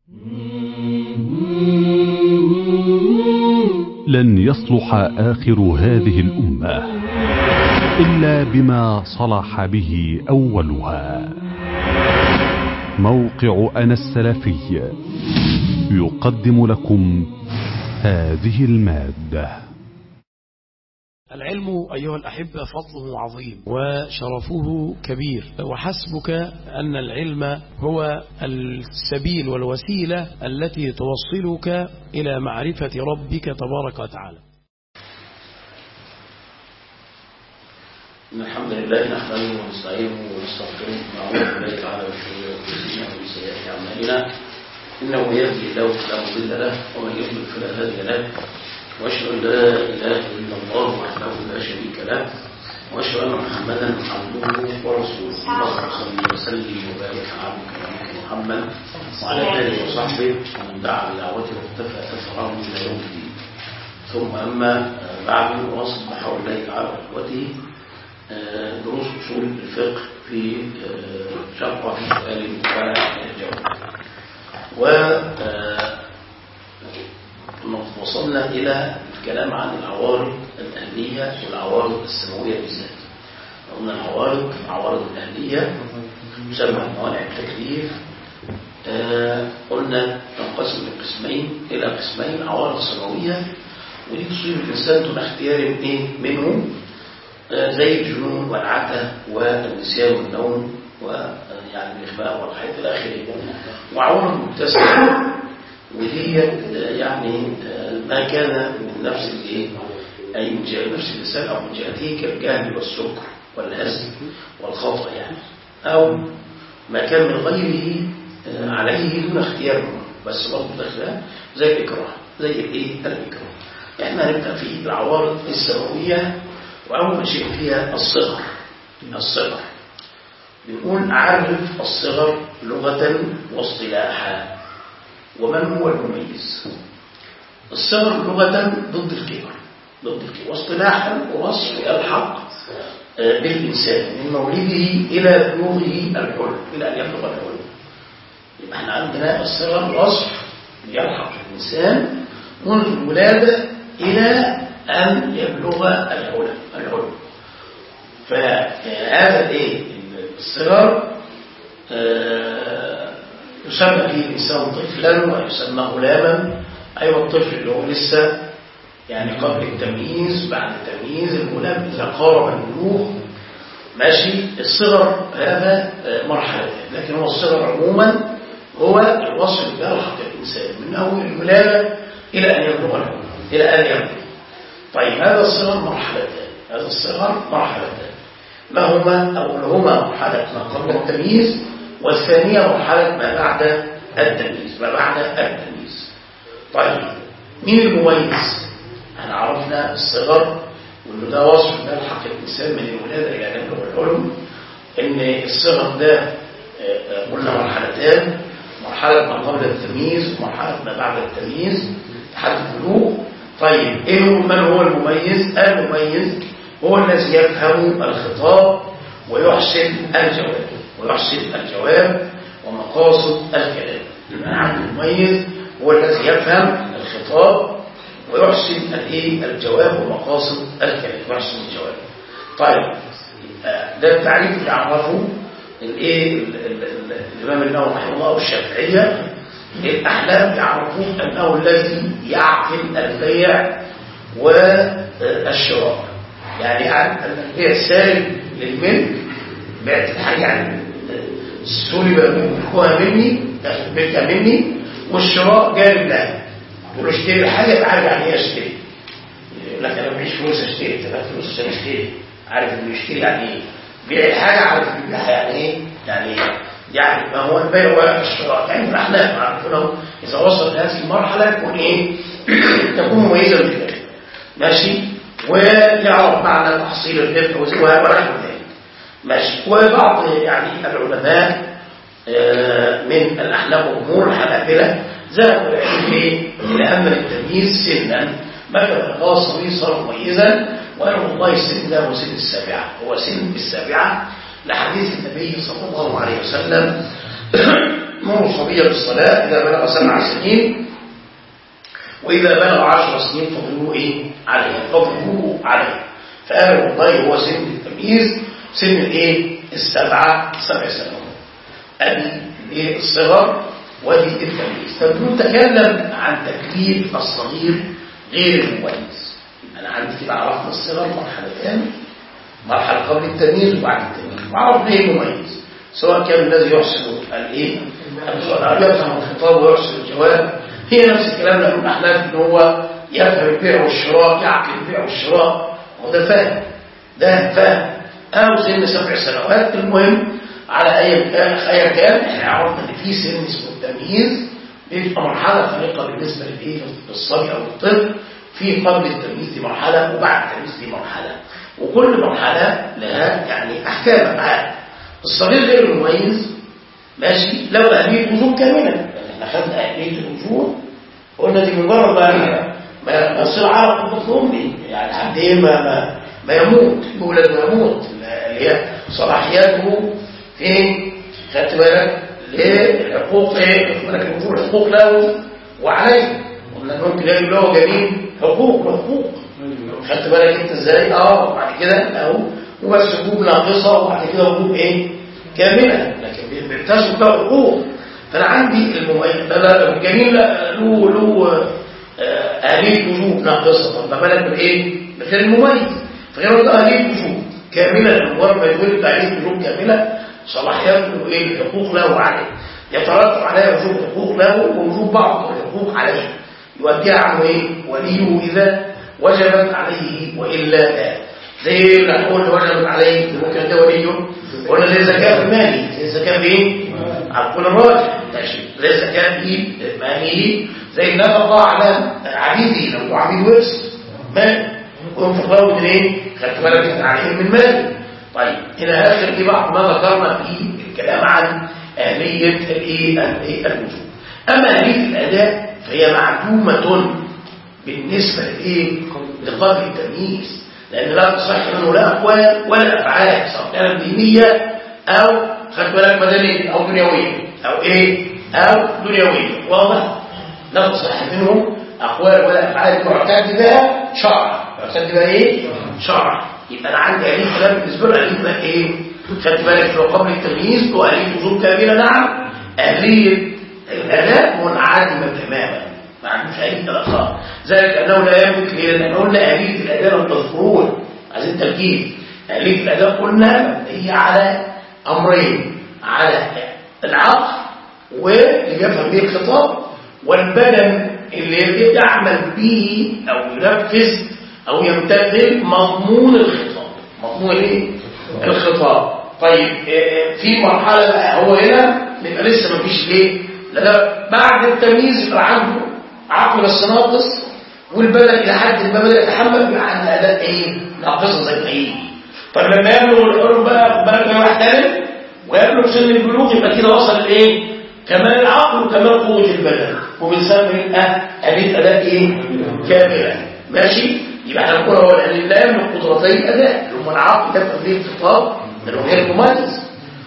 لن يصلح آخر هذه الأمة إلا بما صلح به أولها. موقع أنا السلفي يقدم لكم هذه المادة. العلم أيها الأحبة فضله عظيم وشرفه كبير، وحسبك أن العلم هو السبيل والوسيلة التي توصلك إلى معرفة ربك تبارك وتعالى. إن الحمد لله نحمده ونستعينه ونستغفره ونعوذ بالله تعالى من شرور أنفسنا ومن سيئات أعمالنا، إنه من يهده الله فلا مضل له ومن يضلل فلا هادي له، وأشهد أن لا إله إلا الله وحده لا شريك له، وأشهد أن محمدا عبده ورسوله. اللهم صل وسلم وبارك على عبدك محمد وعلى آله وصحبه ومن دعا بدعوته واقتفى أثره إلى يوم الدين. ثم أما بعد، نواصل بحول الله تعالى وقوته دروس أصول الفقه في شرح في سؤال وجواب. وصلنا إلى الكلام عن العوارض الأهلية والعوارض السماوية بالذات. قلنا العوارض الأهلية تسمى موانع التكليف. قلنا تنقسم إلى قسمين: عوارض سماوية، ودي تصيب الإنسان دون اختيار منه، زي الجنون والعته والنسيان والنوم ويعني الإخفاء والحياة إلى آخره. وعوارض مكتسبة، ودي يعني ما كان من نفس أي من جهة نفس الإنسان أو من جهته كالجهل والسكر والهزل والخطأ يعني، أو ما كان من غيره عليه دون اختيار منه، بس برضه داخلها زي الإكراه، زي الإكراه. احنا هنبدأ في العوارض السماوية، وأول شيء فيها الصغر. بنقول عرف الصغر لغة واصطلاحا. ومن هو المميز؟ الصغر لغة ضد الكبر، واصطلاحا وصف يلحق بالإنسان من مولده إلى بلوغه الحلم، إلى أن يبلغ الحلم. يبقى احنا عندنا الصغر وصف يلحق الإنسان منذ الولادة إلى أن يبلغ الحلم. فهذا الصغر يسمى فيه الإنسان طفلا ويسمى غلاما. أيوة، الطفل اللي هو لسه يعني قبل التمييز، بعد التمييز الغلام إذا قارب البلوغ ماشي. الصغر هذا مرحلة، لكن هو الصغر عموما هو الوصف اللي يلحق الإنسان من أول الولادة إلى أن يبلغ الحلم، طيب هذا الصغر مرحلتان. ما هما مرحلة ما قبل التمييز، والثانية مرحلة ما بعد التمييز. طيب مين المميز؟ احنا عرفنا الصغر وانه ده وصف يلحق الانسان من الولاده الى ان يبلغ الحلم. ان الصغر ده قلنا مرحلتان: مرحله ما قبل التمييز ومرحله ما بعد التمييز لحد البلوغ. طيب من هو المميز؟ المميز هو الذي يفهم الخطاب ويحسن الجواب ومقاصد الكلام. المميز هو الذي يفهم الخطاب ويحسن الجواب ومقاصد الكلام، طيب ده التعريف اللي عرفه الإمام النووي رحمه الله والشافعية. الأحلام يعرفون أنه الذي يعقل البيع والشراء، يعني يعرف أن البيع سالب للملك، بعت الحاجة يعني سلب ملكها مني، والشراء جانب لها. تقول له اشتري الحاجة، يبقى عارف يعني ايه اشتري. يقول لك انا معيش فلوس اشتري، تبقى فلوس عشان اشتري، عارف انه يشتري يعني ايه. بيع الحاجة عارف يبيعها يعني ايه، يعني ما هو البيع والشراء. يعني الاحلام عارفونه اذا وصل هذه المرحلة تكون مميزة جدا ماشي، ويعرف معنى تحصيل الربح ونحو ذلك ماشي. وبعض يعني العلماء من الأحناف والجمهور الحنابلة ذهبوا إلى أن التمييز سنا، مثلا الصبي صار مميزا وقالوا والله السن ده هو سن السابعة، هو سن السابعة لحديث النبي صلى الله عليه وسلم نور صبية بالصلاة إذا بلغ 7 سنين، وإذا بلغ 10 سنين فضلوه إيه؟ عليه، فضلوه عليه. فقالوا والله هو سن التمييز، سن الإيه؟ 7 سنوات. أدي الإيه؟ الصغر ودي التمييز. فبنتكلم عن تكليف الصغير غير المميز. أنا عندي كده عرفنا الصغر مرحلتين، مرحلة قبل التمييز وبعد التمييز، وعرفنا إيه المميز، سواء كان الذي يحسن الإيه؟ يفهم الخطاب ويحسن الجواب. هي نفس الكلام اللي الأحناف إن هو يفهم البيع والشراء، يعقل البيع والشراء، وده فاهم، ده فاهم. أو سن 7 سنوات. المهم على أي كان احنا عرفنا إن في سن اسمه التمييز، بيبقى مرحلة فارقة بالنسبة للإيه؟ للصبي أو الطفل. في قبل التمييز دي مرحلة، وبعد التمييز دي مرحلة، وكل مرحلة لها يعني أحكام معاه. الصغير غير المميز ماشي لو أهلية وجوب كاملة. احنا خدنا أهلية الوجوب قلنا دي مجرد ما يصير عرق المطلوب لي، يعني حد ايه ما يموت، يولد ويموت، اللي هي صلاحياته فين؟ خدت بالك؟ للحقوق ايه؟ خدت بالك الوجوب الحقوق له وعليه. قلنا ممكن يجب له جميع حقوق وحقوق. خدت بالك انت ازاي؟ بعد كده او بس وجوب ناقصه، وبعد كده وجوب ايه؟ كامله، لكن بيرتشف له حقوق. فانا عندي الجميل له آلية وجوب ناقصة. طب ما بالك بالايه؟ بغير المميز. فغير ده آلية وجوب كاملة، المجرد ما يقول آلية وجوب كاملة صلاحياته ايه؟ الحقوق له وعليه، يترتب عليها وجوب الحقوق له ووجوب بعض الحقوق عليه، يؤديها عنه ايه؟ وليه إذا وجبت عليه وإلا لا. زي الحقوق اللي وجبت عليه ممكن ده وليه، قلنا زي الزكاة المالي، زي الزكاة بايه؟ على كل الراجح ماشي، زي الزكاة مالي، زي النفقة على عبيده لو عبيد ورث مال وينفق له من ايه؟ خدت بالك انت عليهم من مال. طيب الى اخر دي بعض ما ذكرنا في الكلام عن آلية الوجوب. اما آلية الاداء فهي معدومة بالنسبة لقبل التمييز، لان لا تصح منه لا اقوال ولا افعال، سواء كانت دينية او خدت بالك مدنية او دنيوية او ايه؟ او دنيوية. واضح؟ لا تصح منهم أقوال ولا أفعال معتد بها شرعا. معتد بها إيه؟ شرعا. يبقى أنا عندي آلية كلام بالنسبة له آلية بقى إيه؟ خدت بالك لو قبل التمييز له آلية وجوب كاملة. نعم. آلية الأداء منعدمة تماما، ما عندوش آلية الأخطاء. ذلك أنه لا يملك ليه؟ لأن قلنا آلية الأداء لم تذكرون، عايزين تركيز. آلية الأداء قلنا هي على أمرين، على العقل واللي بيفهم به الخطاب، والبدن اللي يعمل به أو ينفذ أو يمتثل مضمون الخطاب. مضمون ايه؟ الخطاب. طيب في مرحلة بقى هو هنا نبقى لسه ما فيش ليه؟ لا بعد التمييز يبقى عنده عقل بس ناقص، والبدن إلى حد ما بدأ يتحمل بيبقى عنده أداء ايه؟ ناقصة زي ما هي. طب لما يبلغ الحلم بقى بالك ما يحترم ويبلغ سن البلوغ يبقى كده وصل الايه؟ كمال العقل وكمال قوة البدن، وبنسمي آلية أداء إيه؟ كاملة. ماشي؟ يبقى احنا نقول هو لا يملك قدرتي الأداء، اللي هم العقل ده تقدير الخطاب لأنه غير مميز،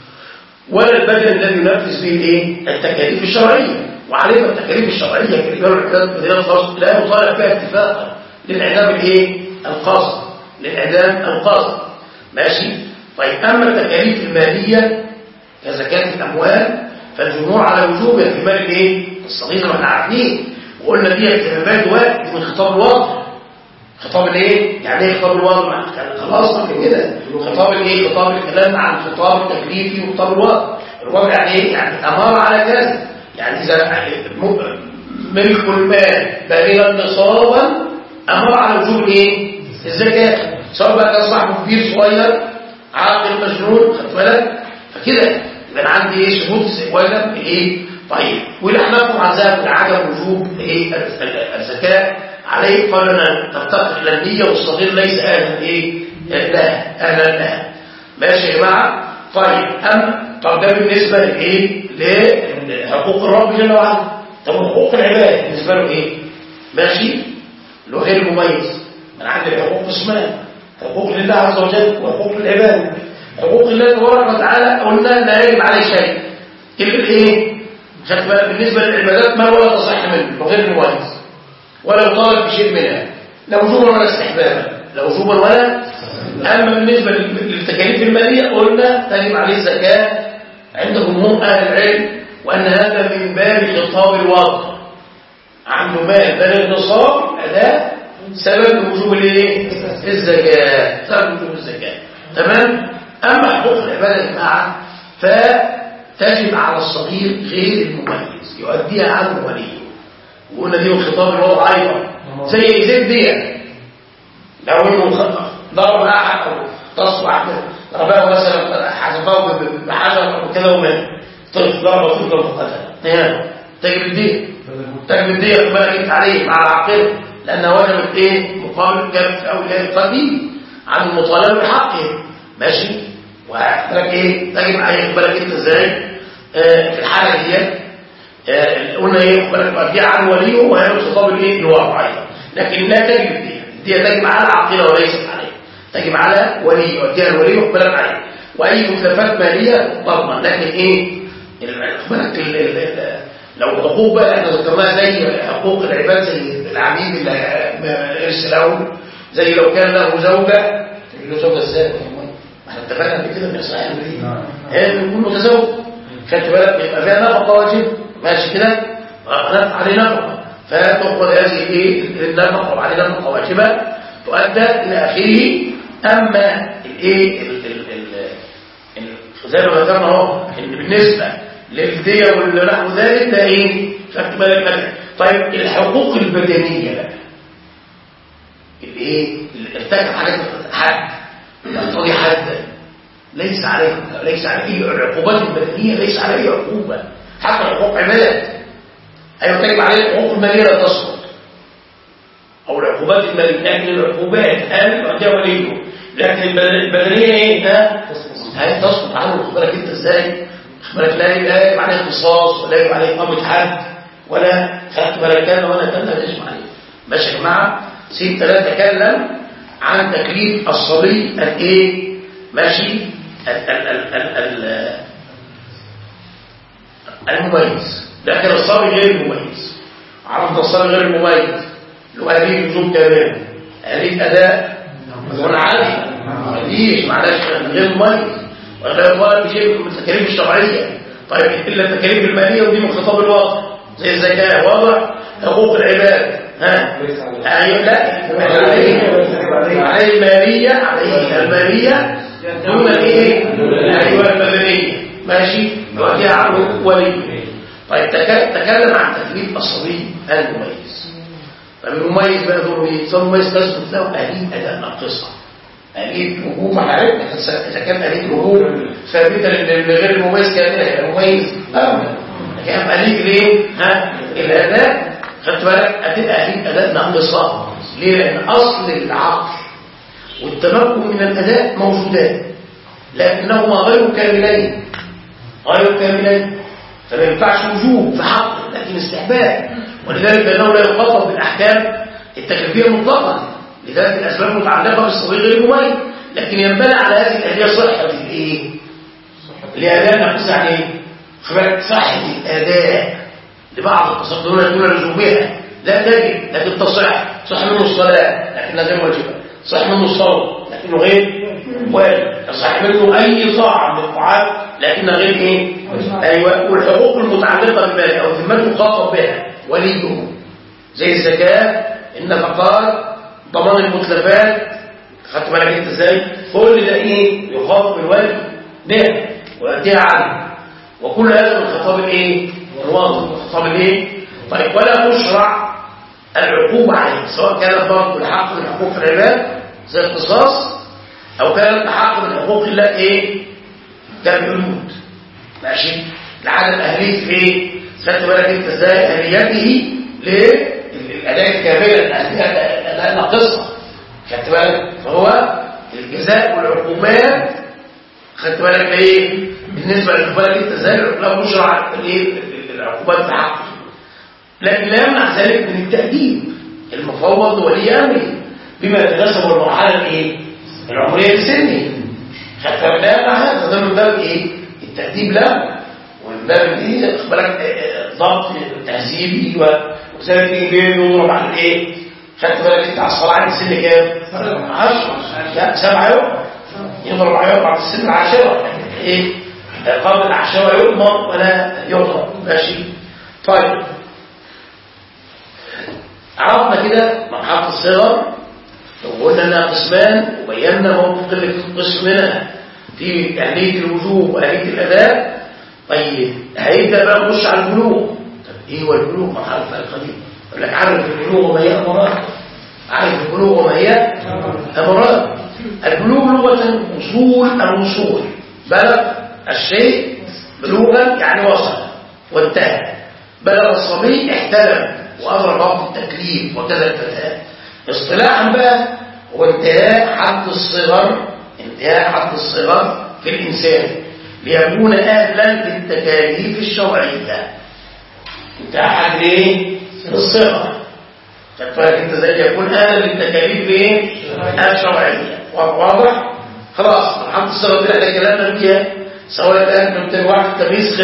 ولا البدن الذي ينفذ به الايه؟ التكاليف الشرعية. وعلينا التكاليف الشرعية كالإجابة الإعدام لا يطالب فيها اتفاقا للإعدام الايه؟ القاصد، للإعدام القاصد. ماشي؟ طيب أما التكاليف المالية كزكاة الأموال فالجمهور على وجوبها في مال الايه؟ الصغير ما احنا عارفين، وقلنا دي اهتمامات وقت من خطاب الوضع. خطاب الايه؟ يعني ايه خطاب الوضع؟ خلاص كده. خطاب الايه؟ خطاب الكلام عن الخطاب التكليفي وخطاب الوضع. الوضع يعني ايه؟ يعني امر على كذا، يعني اذا ملك المال بالغا نصابا امر على وجوب ايه؟ الزكاه، سواء بقى كان صاحبه كبير صغير عاقل مجنون، خدت بالك؟ فكده يبقى عندي ايه؟ شهود وجب ايه؟ طيب والاحناف عن ذلك عدم وجوب ايه؟ الزكاه عليه، قال انا تفتقر الى النيه والصغير ليس اهلا ايه؟ لا اهلا لها. ماشي يا جماعه؟ طيب طب ده بالنسبه لايه؟ لحقوق الرب جل وعلا. طب حقوق العباد بالنسبه له ايه؟ ماشي؟ اللي هو غير مميز. انا عندي حقوق اسمان، حقوق لله عز وجل وحقوق للعباد. حقوق الله تبارك وتعالى قلنا لا يجب عليه شيء الا الايه؟ خدت بالك بالنسبه للعبادات ما ولا تصح منه غير مميز ولو طالب بشيء منها لا وجوبا ولا استحبابا لا وجوبا ولا. اما بالنسبه للتكاليف الماليه قلنا تجب عليه الزكاه عند جمهور اهل العلم، وان هذا من باب خطاب الوضع. عنده مال بلغ نصاب اداء سبب وجوب الايه؟ الزكاه، سبب وجوب الزكاه. تمام. اما حقوق العباده يا جماعه فتجب على الصغير غير المميز يؤديها عنه وليه، وقلنا دي من خطاب الوضع ايضا. زي زيد دي لو انه ضرب احد او تصبح ضربه مثلا حذفه بحجر او كده ومات طفل ضربه طفل فقتله تجب الديه، تجب الديه بالك عليه مع العاقله لانها وجبت ايه؟ مقابل كف او قديم عن المطالبه بحقه. ماشي. وهتبقى ايه؟ تجب عليه بالك انت ازاي في الحاله دي قلنا ايه؟ بالك ارجع عن وليه وهي خطاب الايه؟ الواقع ايضا. لكن لا تجب الديه تجب على العاقله وليست عليه، تجب على ولي يؤديها الولي ويقبلك عليه. واي مكلفات ماليه تضمن. لكن ايه؟ لو حقوق بقى احنا ذكرناها زي حقوق العباد زي العبيد اللي ارث له، زي لو كان له زوجه تقول له زوجه ازاي؟ ما احنا اتفقنا قبل كده من صحيح المدينه يكون متزوج. خدت بالك؟ يبقى فيها نفقه واجب. ماشي كده؟ عليه نفقه فتأخذ هذه الايه؟ النفقه وعليه نفقه واجبه تؤدى الى اخره. اما الايه؟ زي ما ذكرنا اهو ان بالنسبه للديه ونحو ذلك ده ايه؟ خدت بالك؟ طيب الحقوق البدنيه بقى الايه؟ ارتكب حاجات حد يقتضي حد ليس عليه العقوبات البدنيه ليس عليه عقوبه. حتى حقوق عباد ايوه تجب عليه الحقوق الماليه لا تسقط او العقوبات الماليه. لكن العقوبات يؤديها وليه، لكن البدنيه ايه؟ هي تسقط عنه. خد بالك انت ازاي؟ خد بالك لا يجب عليه قصاص ولا يجب عليه اقامه حد ولا خدت بالك كان ولا كان لا يجب عليه. ماشي يا جماعه؟ سيب 3 تكلم عن تكليف الصبي الايه؟ ماشي؟ المميز. لكن الصبي غير المميز. عرفنا الصبي غير المميز له آلية وجوب كمان، آلية أداء منعزل ماليش معلش غير مميز وغير مميز بشيء من التكاليف الشرعية. طيب إلا التكاليف المالية ودي من خطاب الواقع زي الزكاة واضح. حقوق العباد أيوة لا عليه المالية، عليه المالية دون الايه؟ ايوه المدنيه. ماشي؟ يؤديها عنه ولي. طيب تكلم عن تكليف الصبي المميز. طيب المميز بقى دوره ايه؟ المميز تثبت له آلية أداء ناقصة، آلية وجوب. عرفنا اذا كان آلية الوجوب ثابته لغير المميز كامله يبقى المميز اولى. لكن آلية الايه؟ الاداء خدت بالك هتبقى آلية أداء ناقصة. ليه؟ لان اصل العقل والتمكن من الأداء موجودان لكنهما غير كاملين، فما ينفعش وجوب في حقه لكن استحباب. ولذلك لأنه لا يخاطب بالأحكام التكليفية مطلقا، لذلك الأسباب متعلقة بالصغير غير المميز. لكن ينبني على هذه الآلية صحة الايه؟ الأداء نقص عليه صحة الأداء لبعض التصدرون دون لزومها لا تجب لكن تصح. صح منه الصلاة لكنها غير واجبة، صح منه الصوم لكنه غير واجب، صح منه أي طاعة من الطاعات لكنها غير ايه؟ أيوة. والحقوق المتعلقة بالمال أو ذمته مخاطب بها وليه زي الزكاة، النفقات، ضمان المتلفات. خدت بالك انت ازاي؟ كل ده ايه؟ يخاطب الولي به ويؤديها عنه. وكل هذا من خطاب الايه؟ الواضح خطاب الايه؟ طيب ولا تشرع العقوبة عليه سواء كانت برضه الحق من حقوق العباد زي القصاص او كانت الحق من حقوق الله ايه؟ كالحدود. ماشي؟ لعدم اهليه في ايه؟ خدت بالك انت ازاي؟ اهليته للاداء الكامل، الاداء ناقصه. خدت بالك؟ فهو الجزاء والعقوبات خدت بالك ايه؟ بالنسبه للعقوبات انت ازاي؟ لا مشرع العقوبات في حقه، لكن لا يمنع ذلك من التأديب المفوض ولي امره بما يتناسب المرحله الايه؟ العمريه لسنه. حتى لا يمنع هذا، ده من باب ايه؟ التأديب له، ومن باب دي خد بالك ضبط تهذيبي وذلك يضرب على الايه؟ خدت بالك انت على الصلاه عند سن كام؟ 10 لا 7 يوم يضرب عليهم بعد السن 10 ايه؟ قبل العشاء يؤمر ولا يضرب ماشي. طيب عرفنا كده مرحله الصغر وقلنا انها قسمان وبينا موقف كل قسم منها في اهليه الوجوب واهليه الاداء. طيب هيبدا بقى نخش على البلوغ. طب ايه هو البلوغ؟ مرحله القديم يقول لك عارف البلوغ وما هي امراض. عارف البلوغ وما هي امراض. البلوغ لغه وصول الوصول، بلغ الشيء بلوغا يعني وصل وانتهى. بلغ الصبي احتلم وأدرك وقت التكليف وكذا الفتاة. اصطلاحا بقى هو انتهاء حد الصغر، انتهاء حد الصغر في الإنسان ليكون أهلا للتكاليف الشرعية. انتهاء حد ايه؟ الصغر. فالفرق انت زي يكون أهلا للتكاليف ايه؟ الشرعية. واضح؟ خلاص مرحلة الصغر دي احنا كلامنا فيها سواء كان من واحد التمييز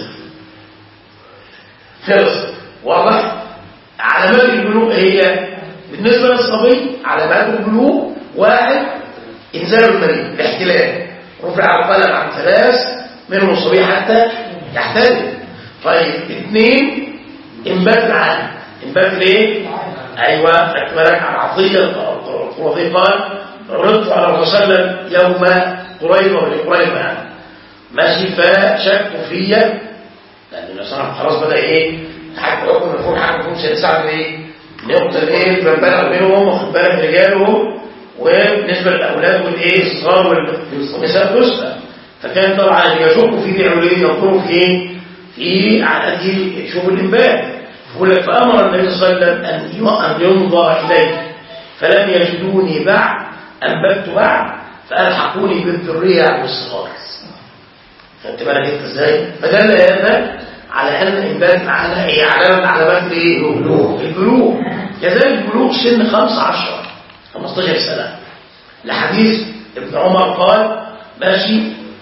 خلص. واضح؟ علامات البلوغ هي بالنسبة للصبي علامات البلوغ: 1 إنزال المني الاحتلال، رفع القلم عن 3 منهم الصبي حتى يحتلم. طيب 2 إنبات العالم. إنبات ليه؟ أيوة أكملك عن عطية القرظي قال عرضت على الرسول صلى الله عليه وسلم يوم قريب وبالقريب معنا ماشي فشكوا فيا لأن النصارى خلاص بدأ إيه حق حكم مفهوم حق مفهوم سيساعد إيه نقطة إيه بنبلغ بينهم واخد بالك رجالهم وبالنسبة للأولاد والإيه الصغار والنساء تسأل. فكان طبعا اللي يشكوا في دي علوية ينظروا في إيه في عدد شوف الإنبات. يقول لك فأمر النبي صلى الله عليه وسلم أن ينظر إليه فلم يجدوني بعد أنبت بعد فألحقوني بالذرية والصغار. خدت بالك انت ازاي؟ فدل هذا على ان الانبات معنا هي علامه من علامات الايه؟ البلوغ. كذلك البلوغ سن 15 سنه. لحديث ابن عمر قال ماشي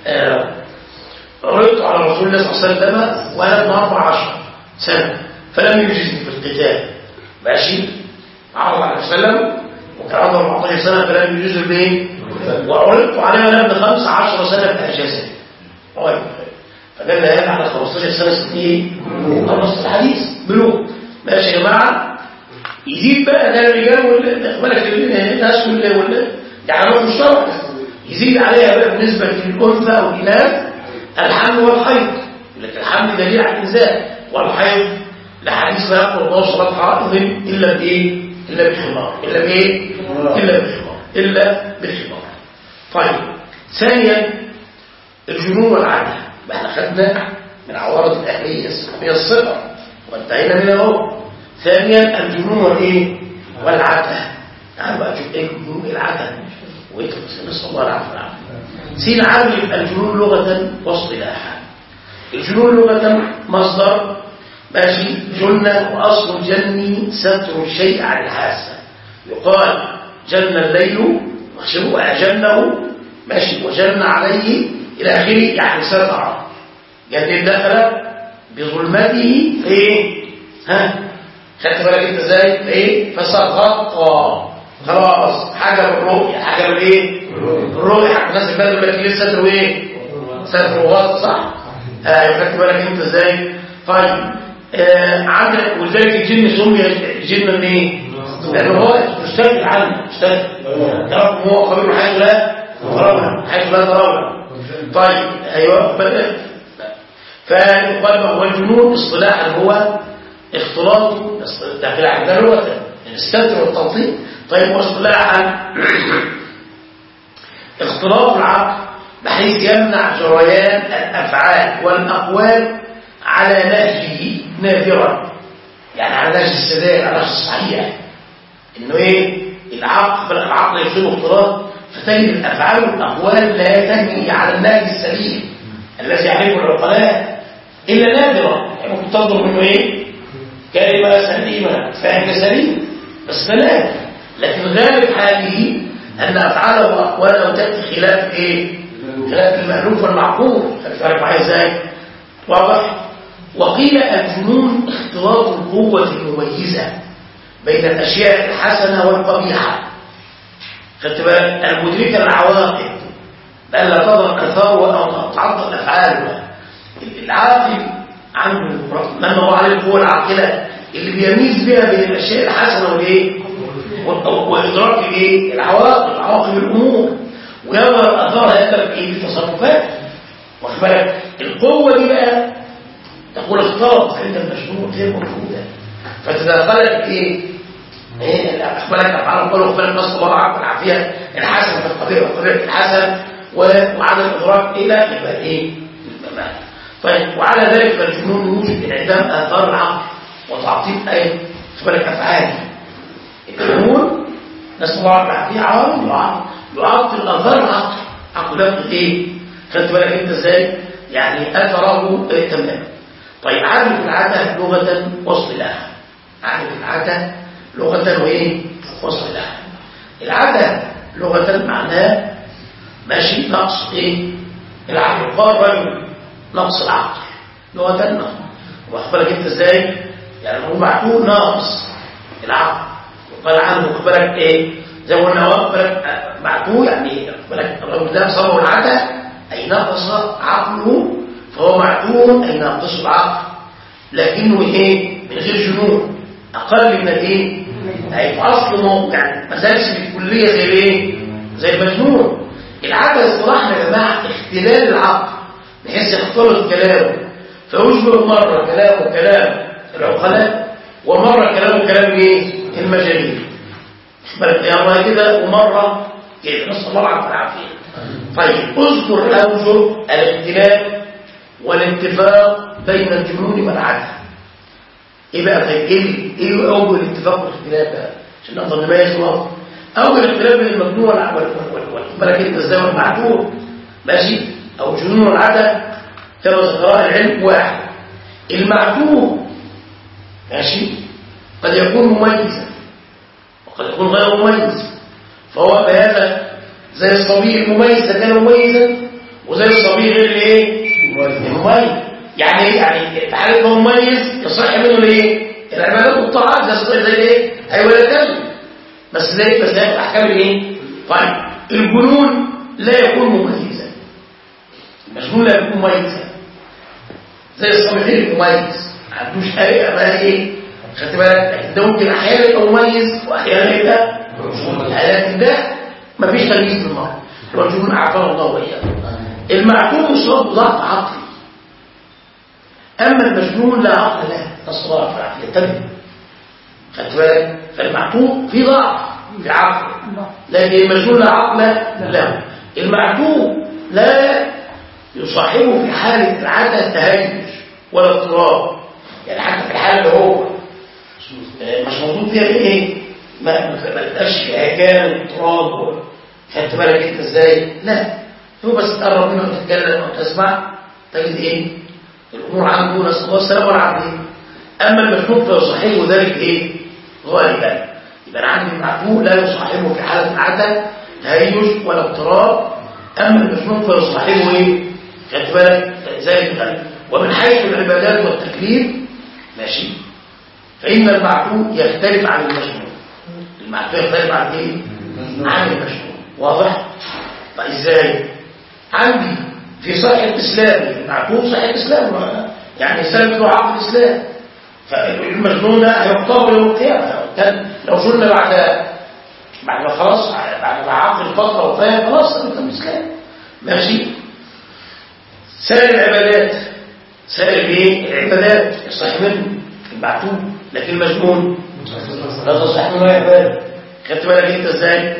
عرضت على رسول الله صلى الله عليه وسلم وانا ابن 14 سنه فلم يجزني في القتال. ماشي عرض عليه وسلم وكان عنده 14 سنه فلم يجزني بايه؟ وعرضت عليه وانا ابن 15 سنه فاجازني. فدل هذا على 15 سنة ايه؟ نص الحديث بلوغ. ماشي يا جماعة. يزيد بقى ده الرجال والملك الناس يعني مش شرط يزيد عليها بقى بالنسبة للأنثى والإناث الحمل والحيض. لكن الحمل دليل على الإنزال والحيض لحديث لا يقول الله صلاة حائض إلا بإيه؟ إلا بالحمار. إلا بإيه؟ إلا بالحمار. إلا بالحمار. طيب ثانيا الجنون والعادة. احنا خدنا من عوارض الأهلية هي الصغر وانتهينا منها اهو. ثانيا الجنون والايه؟ والعادة. تعالوا بقى نشوف ايه الجنون العادة وايه نسأل الله العافية والعافية. سين عامل الجنون لغة واصطلاحا. الجنون لغة مصدر ماشي جنة وأصل الجن ستر الشيء عن الحاسة. يقال جن الليل واخشبوا أجنه ماشي وجن عليه إلى آخره يعني ستر. يعني دخل بظلمته في ايه؟ ها؟ خدت بالك انت ازاي؟ في ايه؟ فسقط خلاص حاجة بالرؤية حاجة بالايه؟ الرؤية حاجة الناس اللي بالك ليه ستر وايه؟ ستر وغلط صح؟ خدت بالك انت ازاي؟ طيب عندك ولذلك الجن سمي الجن من ايه؟ لأنه هو مشتغل عنه مشتغل تركم هو قبيل حيث لا ترون حيث لا ترون. طيب ايوه فيقال هو الجنون اصطلاحا هو اختلاط داخل عندنا لغه الستر والتنطيط. طيب واصطلاحا اختلاط العقل بحيث يمنع جريان الافعال والاقوال على نهجه نادرا يعني على نهج السداد على نهج الصحيح انه ايه العقل يصيب اختلاط فتجد الافعال والاقوال لا تجري على النهج السليم الذي يعرفه العقلاء الا نادرا. يعني ممكن تنظر منه ايه كلمه سليمه فعل سليم بس ثلاث، لكن غالب حاله ان افعاله واقواله تاتي خلاف ايه؟ خلاف المألوف والمعقول. خلي بالك معايا ازاي؟ واضح؟ وقيل الجنون اختلاط القوة المميزة بين الأشياء الحسنة والقبيحة، خدت بالك، المدركة العواقب بأن لا تظهر أثاره أو تعطل أفعاله. العاقل عنده من الله عليه القوة العاقلة اللي بيميز بها بين الأشياء الحسنة والإيه وإدراك الإيه عواقب الأمور، ويظهر أثارها يقدر إيه في تصرفات. واخد بالك، القوة دي بقى تقول اختلط عند المشروع غير موجودة، فتدخلت إيه أخبارك أفعال القول وأخبارك نص الله العافية الحسن في القبيل والقبيل الحسن وعدم الإدراك إلى يبقى إيه المعنى. طيب، وعلى ذلك فالجنون يوجد انعدام آثار العقل وتعطيل أي أخبارك أفعال الجنون نص الله العافية عوامل يعطل آثار العقل عقلات إيه. خدت بالك أنت إزاي؟ يعني أثره تماما. طيب، عارف العادة لغة واصطلاحا. عارف العادة لغة وإيه واصطلاحا. العادة لغة معناه ماشي نقص إيه العقل، قال رجل نقص العقل لغة نقص. واخد بالك أنت إزاي؟ يعني هو معقول ناقص العقل، وقال عنه واخد بالك إيه زي ما قلنا واخد بالك معقول يعني واخد بالك الرجل ده صبر العادة أي نقص عقله، فهو معقول أي ناقص العقل، لكنه إيه من غير جنون أقل من الإيه أي في أصل يعني ما زالش بالكلية زي الإيه زي المجنون. العادة اصطلاحنا يا جماعة اختلال العقل بحيث يختلط كلامه فيشبه مرة كلامه كلام العقلاء ومرة كلامه كلام ايه المجانين، يعني كده ومرة كده، نسأل الله العافية. طيب، اذكر أوجه الاختلاف والاتفاق بين الجنون والعادة. ايه بقى؟ طيب، ايه اوجه الاتفاق والاختلاف بقى عشان نقدر نميز واضح؟ اول الاختلاف بين المجنون والملك انت ازاي والمعدوم ماشي، او الجنون والعادة كما ذكرها العلم. واحد، المعدوم ماشي قد يكون مميزا وقد يكون غير مميز، فهو بهذا زي الصبي المميز كان مميزا وزي الصبي غير الايه المميز. يعني ايه؟ يعني في حاله هو مميز يصح منه الايه العبادات والطاعات زي الصبي زي الايه هيولدان بس زي احكام الايه. طيب، الجنون لا يكون مميزا، المجنون لا يكون مميزا زي الصبي غير مميز ما عندوش اي امال ايه. خدت بالك، ده ممكن احيانا يبقى مميز واحيانا يبقى لكن ده مفيش تمييز في المرض. هو الجنون اعطاه الله واياه. المعدوم مصاب بضعف عقلي، اما المجنون لا عقل له تصرف يتبع. خدت بالك، فالمعدوم في ضعف في عقله لكن المجنون لا عقل له. المعدوم لا يصاحبه في حاله العاده تهيج ولا اضطراب، يعني حتى في الحاله اللي هو مش موجود فيها ايه ما تبقاش هيجان واضطراب. خدت بالك انت ازاي؟ لا، هو بس تقرب منه وتتكلم وتسمع تجد ايه الامور عنده نسال الله السلامه والعافيه. اما المجنون فيصاحبه ذلك ايه غالبا. يبقى عندي المعدوم لا يصاحبه في حاله العاده تهيج ولا اضطراب، اما المجنون فيصاحبه ايه خدت بالك ذلك غالبا. ومن حيث العبادات والتكليف ماشي، فإن المعدوم يختلف عن المجنون. المعدوم يختلف عن ايه عن المجنون. واضح؟ طيب، ازاي؟ عندي في صحة الإسلام المعدوم صحة الإسلام يعني الإسلام له عقد الإسلام، فالمجنون ده هيقتضي يوم القيامة. لو قلنا بعد ما خلاص بعد ما عقد الفترة وفاة خلاص انت الإسلام ماشي. سائر العبادات سائر ايه العبادات يصح منه المعدوم، لكن المجنون لا تصح منه عبادة. خدت بالك انت ازاي؟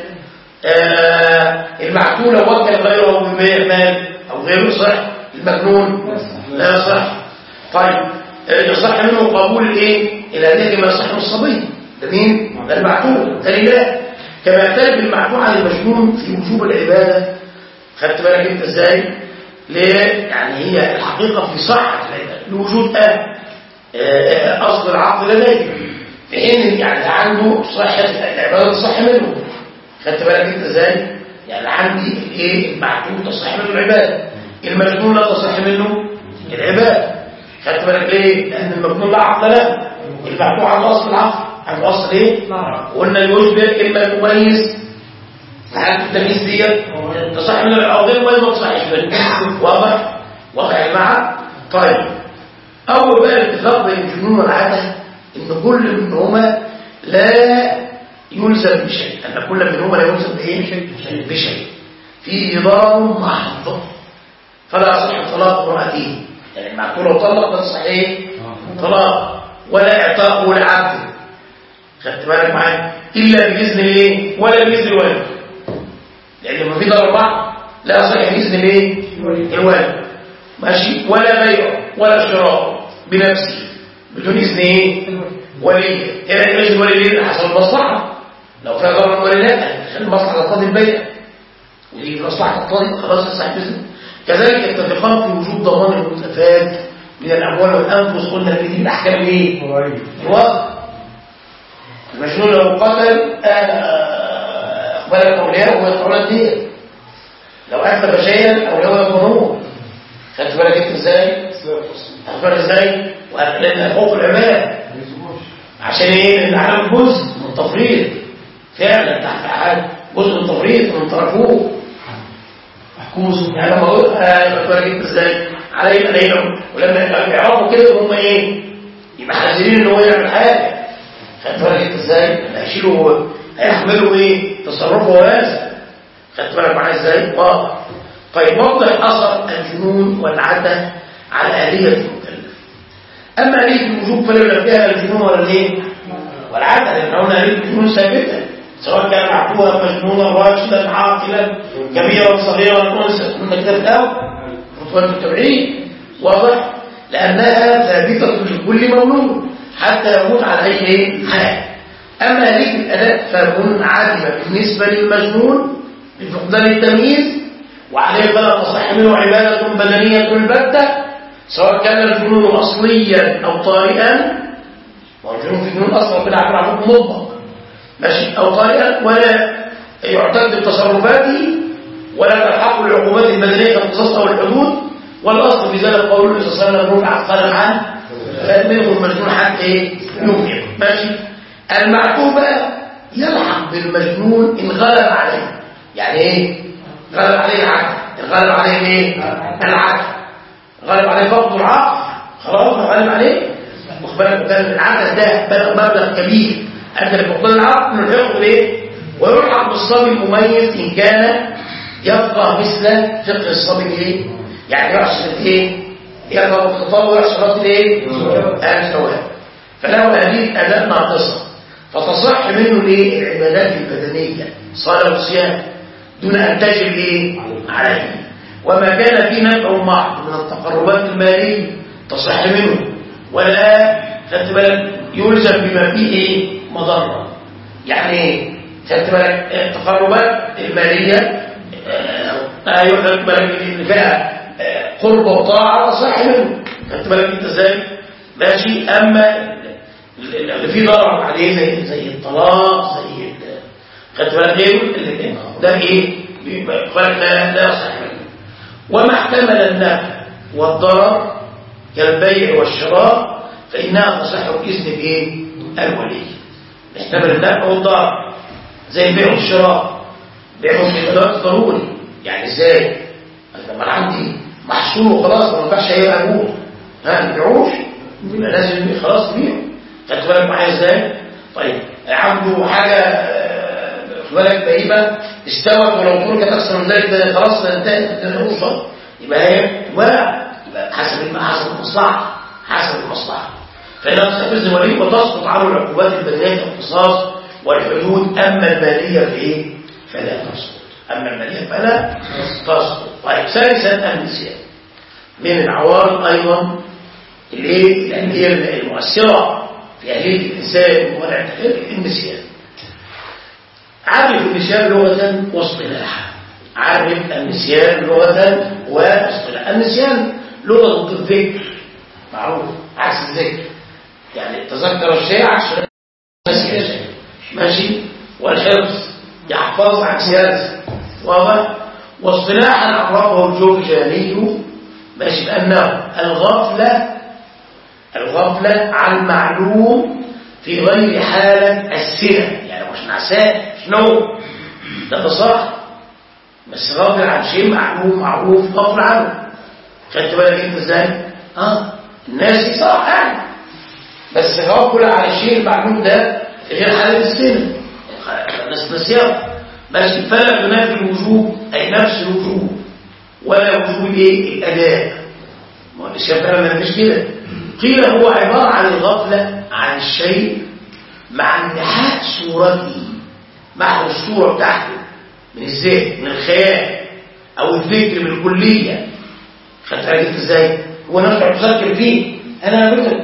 المعدوم لو وكل غيره ببيع مال او غيره يصح، المجنون لا يصح. طيب، يصح منه قبول الايه الهديه ما يصح من الصبي، ده مين؟ ده المعدوم. ثاني لا، كما يختلف المعدوم عن المجنون في وجوب العباده. خدت بالك انت ازاي؟ ليه؟ يعني هي الحقيقه في صحه العباده لوجود اصل العقل لديه، في حين يعني عنده صحه العباده تصح منه. خدت بالك انت ازاي؟ يعني عندي الايه المعدوم تصح منه العباده، المجنون لا تصح منه العباده. خدت بالك ليه؟ لأن المجنون لا عقل له، المحكوم عن أصل العقل، عن أصل إيه؟ قلنا يشبه إما المميز حالة التمييز ديت تصح من العظيم ولا ما تصحش منه. واضح يا جماعة؟ طيب أول بقى الاتفاق بين الجنون والعادة إن كل منهما لا يلزم بشيء، أن كل منهما لا يلزم بإيه؟ بشيء فيه ضرر محض فلا يصح طلاق امرأته، يعني المعقول لو طلق ده صحيح طلاق ولا إعطاء ولا عبد، خدت بالك معايا؟ إلا بإذن إيه؟ ولا بإذن الوالد، لأن لما في ضرر بعض لا يصح بإذن الإيه؟ الوالد، ماشي؟ ولا بيع ولا شراء بنفسه بدون إذن إيه؟ ولي. هنا إذن الولي حسب المصلحة، لو فيها ضرر ولا لا خلي المصلحة تقتضي البيع، ودي مصلحة تقتضي خلاص يصح بإذن. كذلك يتفقان في وجود ضمان المستفاد من الأموال والأنفس، قلنا في دي الأحكام إيه؟ الوضع المجنون لو قتل أقبل الأولياء ويدفعون الدين، لو أكتب شيئا أولياء يضمنون. خدت بالك أنت إزاي؟ أخبر إزاي؟ لأن حقوق العباد عشان إيه؟ لأن علم جزء من التفريط فعلا، تحت حال جزء من التفريط من طرفوه حكومه. يعني لما أقول أخبر أنت إزاي؟ عليهم ولما يعرفوا كده هم إيه؟ يبقى حذرين إن هو يعمل حاجة. خدت بالك انت ازاي؟ هيشيلوا هيحملوا ايه؟ تصرفه واسع. خدت بالك معايا ازاي؟ واضح. طيب وضح اثر الجنون والعاده على آلية المكلف. اما آلية الوجوب فلا ينبهها الجنون ولا الايه؟ والعاده، لان قلنا آلية الجنون ثابته سواء كان معقولا مجنونا راشدا عاقلا كبيرا صغيرا انثى، قلنا كده في الاول خطوات التبعيد. واضح؟ لانها ثابته لكل مولود حتى يموت على أي حال. أما آلية الأداء فمنعدمة بالنسبة للمجنون بفقدان التمييز، وعليه فلا تصح منه عبادة بدنية البتة سواء كان الجنون أصليا أو طارئا، والجنون في الجنون أصلا بالعقل عن حكم مطلق ماشي، أو طارئا، ولا يعتد بتصرفاته ولا تلحق العقوبات البدنية كالقصاص أو الحدود. والأصل في ذلك قول النبي صلى الله عليه وسلم رفع القلم عنه فمنه المجنون حتى ايه؟ يوفق. ماشي. المعقول بقى يلحق بالمجنون ان غلب عليه. يعني ايه؟ غلب عليه العقل. غلب عليه ايه؟ العقل. غلب عليه فقد العقل خلاص غلب عليه. مخبرك كان العقل ده مبلغ كبير ادى لفقدان العقل من الحكم بايه؟ ويلحق بالصبي المميز ان كان يفقه مثل فقه الصبي ايه؟ يعني يحصل ايه؟ يقرأ الخطاب ويحصل الايه؟ الثواب. فله آلية أداء ناقصة فتصح منه الايه؟ العبادات البدنية صلاة وصيام دون أن تجب ايه؟ عليه. وما كان فيه نفع محض من التقربات المالية تصح منه ولا خدت بالك يلزم بما فيه ايه؟ مضرة. يعني ايه؟ خدت بالك التقربات المالية خدت بالك اللي فيها قرب وطاعة صح منه. خدت بالك انت ازاي؟ ماشي. اما اللي فيه ضرر عليه زي الطلاق زي خدت بالك غيره ده ايه؟ بالك لا يصح منه. وما احتمل النفع والضرر كالبيع والشراء فإنها تصح بإذن بايه؟ الولي. احتمل النفع والضرر زي البيع والشراء. بيع والشراء ضروري. يعني ازاي؟ لما انا عندي محصول وخلاص ما ينفعش هيبقى ابوه ما بيبيعوش يبقى لازم خلاص تبيعه. خدت بالك معايا ازاي؟ طيب عنده حاجه خد بالك بهيمه استوت ولو تركت اكثر من ذلك ده خلاص انتهت الرخصه يبقى هي تباع. يبقى حسب المصلحه حسب المصلحه فإنها تستفز ولي وتسقط عنه العقوبات البدنيه كالقصاص والحدود. اما الماليه فايه؟ فلا تسقط. أما المالية فلا تسقط. طيب ثالثا النسيان من العوارض أيضا الأندية المؤثرة في أهلية الإنسان والاعتقاد النسيان. عرف النسيان لغة واصطلاحا. عرف النسيان لغة واصطلاحا. النسيان لغة الذكر معروف عكس الذكر، يعني تذكر الشيء عكس نسي الشيء ماشي. والحفظ يحفظ عن سياسة واضح. واصطلاحا عرفه الجورجاني ماشي بأنه الغفلة الغفلة عن معلوم في غير حالة السنة، يعني مش نعسان مش نوم، ده صح، بس غافل عن شيء معلوم معروف غافل عنه. خدت بالك انت ازاي؟ الناس دي صح يعني، بس غافل عن الشيء المعلوم ده في غير حالة السنة، الناس نسيان. بس فلا ينافي الوجوب أي نفس الوجوب ولا وجوب الأداء، ما هو الإسلام فعلا مش كده. قيل هو عبارة عن الغفلة عن الشيء مع انتحاء صورته، مع الصورة بتاعته من الذهن من الخيال أو الذكر من الكلية. خدت بالك ازاي؟ هو نفسه تذكر فيه أنا مثل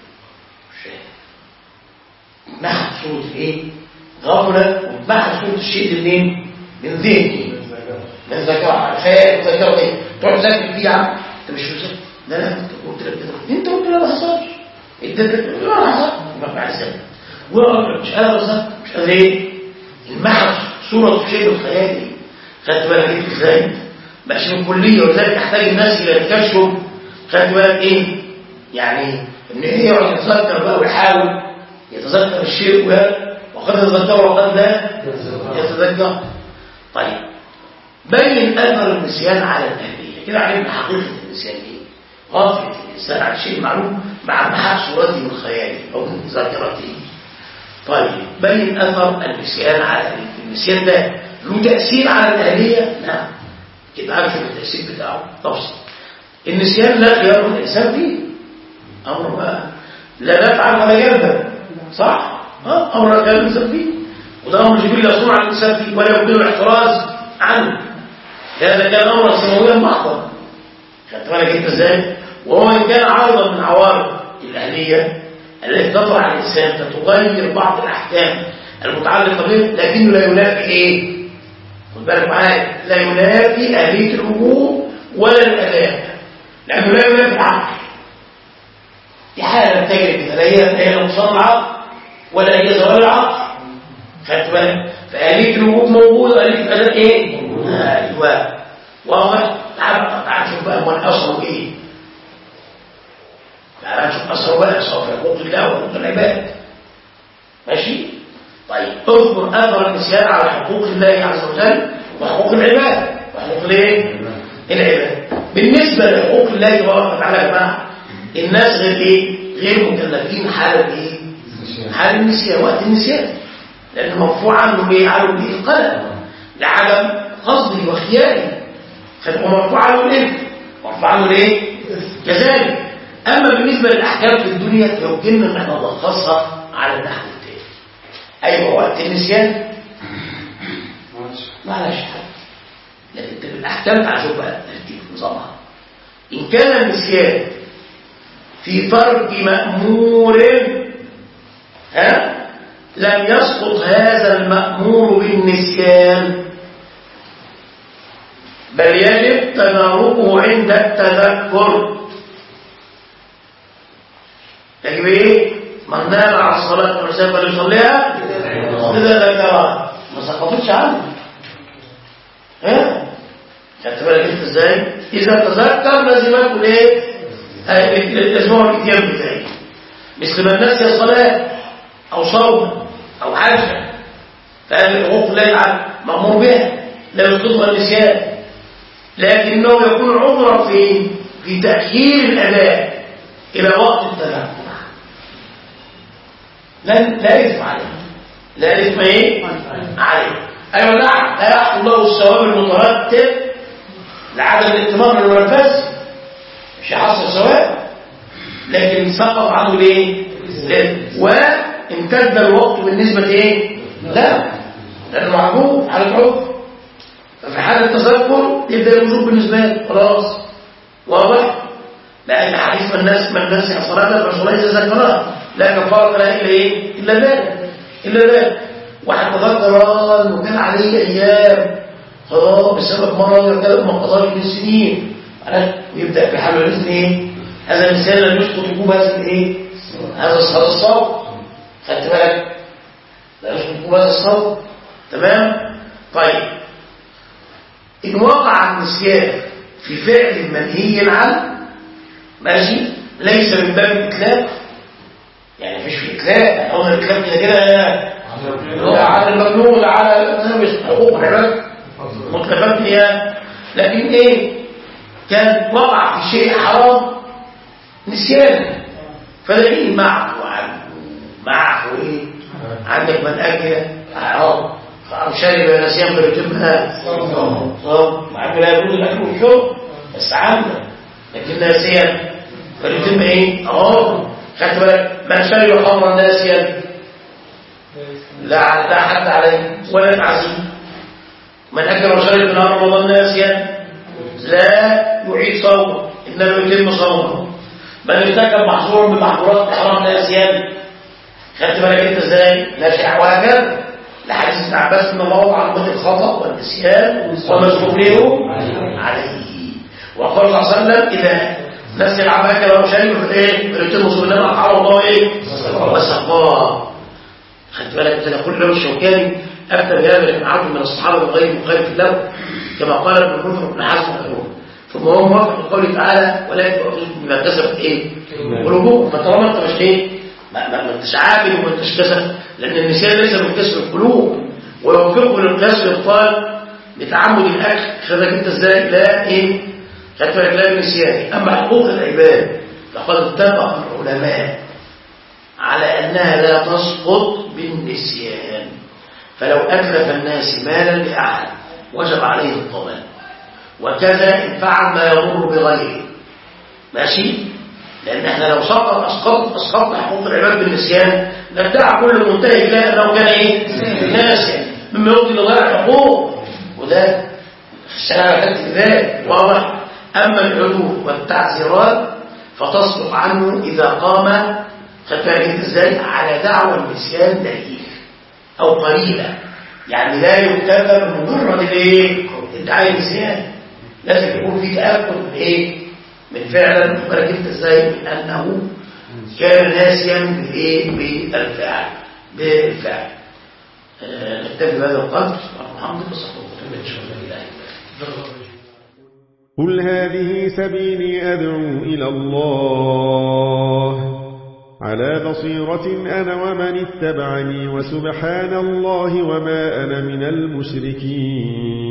مع صورة ايه؟ غفلة ومع صورة الشيء منين؟ من ذهني من ذكاء خيال ذكاء ايه؟ تقعد تذكر فيه يا عم انت مش مذكر. لا انت قلت لك كده، انت قلت لي ما حصلش، انت قلت لي ما حصلش، يبقى مع الزمن مش قادر اذكر مش قادر ايه؟ المحض صورة الشيء الخيالي. خدت بالك انت ازاي؟ ماشي من كلية، ولذلك تحتاج الناس الى الكشف. خدت بالك ايه؟ يعني ان ايه يقعد يتذكر بقى ويحاول يتذكر الشيء وقد يتذكر وقد لا يتذكر. طيب بين اثر النسيان على الاهليه، كده عرفنا حقيقه النسيان ايه؟ غفله الانسان عن شيء معلوم مع محاك صورته من خياله او من ذاكرته. طيب بين اثر النسيان على النسيان ده له تاثير على الاهليه؟ نعم. كده عارف التاثير بتاعه تفصيل. النسيان لا خيار الانسان فيه، امر ما لا نفعل ولا يرضى، صح؟ امر لا خيار الانسان فيه، وده امر جبريل يصنع على الانسان فيه ولا يمكن الاحتراز عنه. هذا كان امرا سماويا محضا. خدت بالك انت ازاي؟ وهو ان كان عارضا من عوارض الاهليه التي تطرح على الانسان فتغير بعض الاحكام المتعلقه به، لكنه لا ينافي ايه؟ خد بالك معايا، لا ينافي اهليه الوجوب ولا الاداء، لانه لا ينافي العقل. دي حاله تجري كده، لا هي نقصان العقل ولا هي زوال العقل. خدت بالك؟ فآلية الوجوب موجودة، آلية الأداء إيه؟ أيوه واضح؟ تعال شوف بقى هو الأصل إيه؟ تعال نشوف أصله بقى، صوف حقوق الله وحقوق العباد. ماشي؟ طيب اذكر أثر النسيان على حقوق الله عز وجل وحقوق العباد. وحقوق الإيه؟ العباد. بالنسبة لحقوق الله تبارك وتعالى يا جماعة، الناس غير إيه؟ غير مكلفين حالة إيه؟ حال النسيان، وقت النسيان، لأنه مرفوع عنه ايه؟ عنه به القلم لعدم قصده وخياله. ومرفوع عنه الإثم، مرفوع عنه الايه؟ كذلك. أما بالنسبة للأحكام في الدنيا يمكننا أن احنا نلخصها على النحو التالي. أيوة وقت النسيان معلش حاجة، لكن الأحكام تعشوف بقى ترتيب نظامها. إن كان النسيان في ترك مأمور لم يسقط هذا المأمور بالنسيان، بل يجب تداركه عند التذكر. يجب ايه؟ من نام على الصلاة والسلام فليصليها إذا ذكرها، ما سقطتش عنه. خدت بالك انت ازاي؟ إذا تذكر لازم يكون ايه؟ الأسبوع الاتيان بتاعي، مثل من نسي الصلاة أو صوم أو حاجة، فهذه الحقوق لا يلعب مأمور بها، لا يسقطها النسيان، لكنه يكون عذرا في تأخير الأداء إلى وقت التذكر. لا إثم عليه، لا إثم إيه؟ عليه. أيوة نعم، لا يحصل له الثواب المترتب لعدم الاتمام والنفس، مش يحصل ثواب، لكن سقط عنه ليه؟ وامتد الوقت بالنسبة ايه؟ لا، لأنه معجوب حالة عذر، ففي حالة التذكر يبدأ الوجوب بالنسبة له خلاص. واضح؟ لأن حديث من الناس صلاة فصلاة إذا ذكرها لا كفارة لها إلا إيه؟ إلا ذلك. واحد تذكر إنه كان عليه أيام خلاص بسبب مرض كانت من قضاء من السنين، ويبدأ في حال الإذن إيه؟ هذا الإنسان لم يسقط وجوب هذا الإيه؟ هذا الصوت. خدت بالك؟ لا يسقط وجوب هذا الصوت. تمام؟ طيب إن وقع النسيان في فعل منهي عنه، ماشي؟ ليس من باب الإتلاف، يعني مفيش في إتلاف، يعني هو الإتلاف كده على الممنوع على حقوق العباد متلفات فيها، لكن إيه كان وقع في شيء حرام نسيان فدليل معه إيه عندك من أكل حرام أو شرب نسيان فيتمها معك لا يجوز الأكل والشرب بس عامة، لكن ناسيا فيتم إيه خدت بالك من شرب خمرا ناسيا لا حد عليه ولا تعزيم، من أكل وشرب من نهار رمضان ناسيا لا يعيد صومه إنما يتم صومه، من ارتكب محظور بمحظورات الحرام ناسيا خدت بالك انت ازاي ناشع وهكذا لحديث ابن عباس ان الله وضع عن الخطأ والنسيان وما استكرهوا عليه، وقال صلى الله عليه وسلم اذا نسي العبد اكل او شرب فيتم صومه انما حرم الله وسقاه. خدت بالك انت كل له الشوكاني افتى بهذا لابن عبد من الصحابه بغير مخالف له كما قال ابن كفر بن حزم وغيره، ثم هو موافق لقوله تعالى ولا تؤخذكم بما كسبت قلوبكم، فطالما انت مش ما انتش عامل وما انتش كسب، لان النسيان ليس من كسر القلوب ويوفقه للكسر الطال بتعمد الاكل، خدك انت ازاي لا خدت بالك لا بالنسيان. اما حقوق العباد فقد اتفق العلماء على انها لا تسقط بالنسيان، فلو اتلف الناس مالا لاحد وجب عليه الضمان، وكذا ان فعل ما يضر بغيره ماشي، لأن احنا لو أسقطنا حقوق العباد بالنسيان نبدأ كل منتهي إلى أنه كان ناسيا مما يؤدي لضياع الحقوق، وده السلامة تأتي بذلك واضح. أما العدول والتعزيرات فتصدق عنه إذا قام خدت ازاي على دعوى النسيان دليل أو قليلة، يعني لا يكتفى بمجرد ادعاء النسيان، لازم يكون في تأكد من فعلا بالك انت ازاي من انه كان ناسيا بالفعل. نكتفي بهذا القدر والحمد لله. قل هذه سبيلي أدعو إلى الله على بصيرة أنا ومن اتبعني وسبحان الله وما أنا من المشركين.